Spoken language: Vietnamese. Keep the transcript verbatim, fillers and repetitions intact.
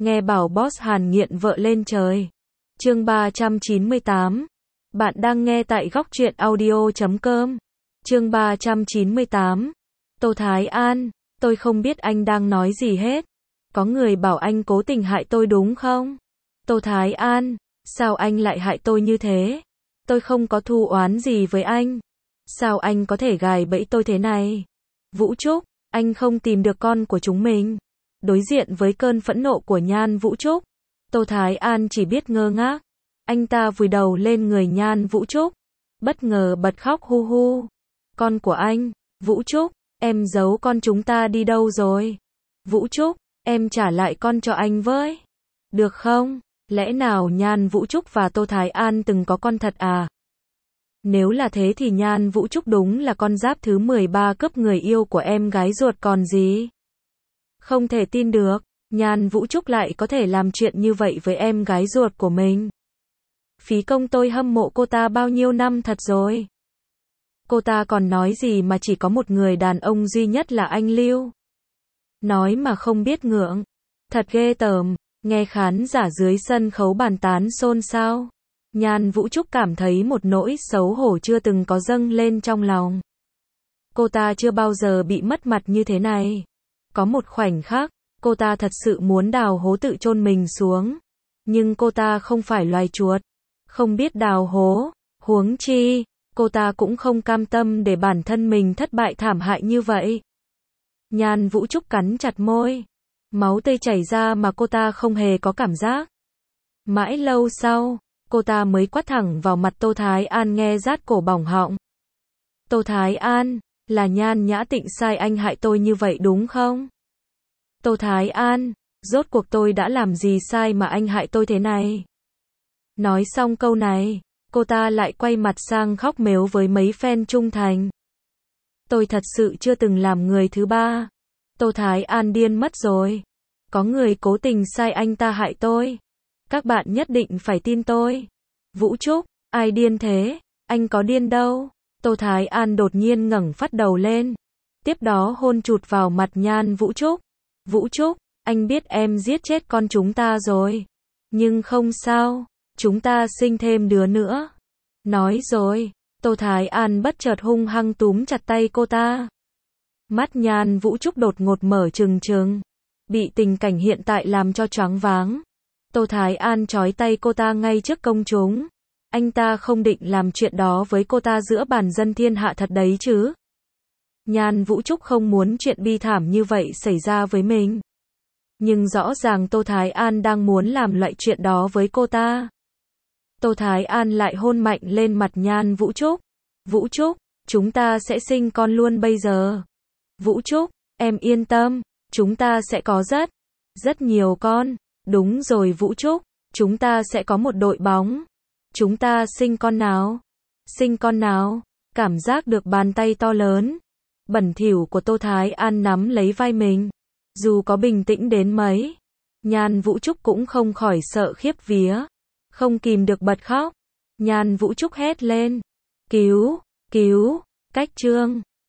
Nghe bảo boss Hàn nghiện vợ lên trời. Chương ba trăm chín mươi tám. Bạn đang nghe tại góc truyện audio chấm com. Chương ba trăm chín mươi tám. Tô Thái An, tôi không biết anh đang nói gì hết. Có người bảo anh cố tình hại tôi đúng không? Tô Thái An, sao anh lại hại tôi như thế? Tôi không có thù oán gì với anh. Sao anh có thể gài bẫy tôi thế này? Vũ Trúc, anh không tìm được con của chúng mình. Đối diện với cơn phẫn nộ của Nhan Vũ Trúc, Tô Thái An chỉ biết ngơ ngác. Anh ta vùi đầu lên người Nhan Vũ Trúc, bất ngờ bật khóc hu hu. Con của anh, Vũ Trúc, em giấu con chúng ta đi đâu rồi? Vũ Trúc, em trả lại con cho anh với. Được không? Lẽ nào Nhan Vũ Trúc và Tô Thái An từng có con thật à? Nếu là thế thì Nhan Vũ Trúc đúng là con giáp thứ mười ba cướp người yêu của em gái ruột còn gì. Không thể tin được, Nhan Vũ Trúc lại có thể làm chuyện như vậy với em gái ruột của mình. Phí công tôi hâm mộ cô ta bao nhiêu năm thật rồi. Cô ta còn nói gì mà chỉ có một người đàn ông duy nhất là anh Lưu. Nói mà không biết ngượng. Thật ghê tởm, nghe khán giả dưới sân khấu bàn tán xôn xao. Nhan Vũ Trúc cảm thấy một nỗi xấu hổ chưa từng có dâng lên trong lòng. Cô ta chưa bao giờ bị mất mặt như thế này. Có một khoảnh khắc, cô ta thật sự muốn đào hố tự chôn mình xuống. Nhưng cô ta không phải loài chuột, không biết đào hố, huống chi, cô ta cũng không cam tâm để bản thân mình thất bại thảm hại như vậy. Nhan Vũ Trúc cắn chặt môi, máu tươi chảy ra mà cô ta không hề có cảm giác. Mãi lâu sau, cô ta mới quát thẳng vào mặt Tô Thái An nghe rát cổ bỏng họng. Tô Thái An, là Nhan Nhã Tịnh sai anh hại tôi như vậy đúng không? Tô Thái An, rốt cuộc tôi đã làm gì sai mà anh hại tôi thế này? Nói xong câu này, cô ta lại quay mặt sang khóc mếu với mấy fan trung thành. Tôi thật sự chưa từng làm người thứ ba. Tô Thái An điên mất rồi. Có người cố tình sai anh ta hại tôi. Các bạn nhất định phải tin tôi. Vũ Trúc, ai điên thế? Anh có điên đâu. Tô Thái An đột nhiên ngẩng phát đầu lên. Tiếp đó hôn chụt vào mặt Nhan Vũ Trúc. Vũ Trúc, anh biết em giết chết con chúng ta rồi. Nhưng không sao, chúng ta sinh thêm đứa nữa. Nói rồi, Tô Thái An bất chợt hung hăng túm chặt tay cô ta. Mắt Nhan Vũ Trúc đột ngột mở trừng trừng. Bị tình cảnh hiện tại làm cho choáng váng. Tô Thái An trói tay cô ta ngay trước công chúng. Anh ta không định làm chuyện đó với cô ta giữa bàn dân thiên hạ thật đấy chứ. Nhan Vũ Trúc không muốn chuyện bi thảm như vậy xảy ra với mình. Nhưng rõ ràng Tô Thái An đang muốn làm loại chuyện đó với cô ta. Tô Thái An lại hôn mạnh lên mặt Nhan Vũ Trúc. Vũ Trúc, chúng ta sẽ sinh con luôn bây giờ. Vũ Trúc, em yên tâm, chúng ta sẽ có rất, rất nhiều con. Đúng rồi Vũ Trúc, chúng ta sẽ có một đội bóng. Chúng ta sinh con nào? Sinh con nào? Cảm giác được bàn tay to lớn, bẩn thỉu của Tô Thái An nắm lấy vai mình. Dù có bình tĩnh đến mấy, Nhan Vũ Trúc cũng không khỏi sợ khiếp vía. Không kìm được bật khóc. Nhan Vũ Trúc hét lên. Cứu, cứu, cách chương.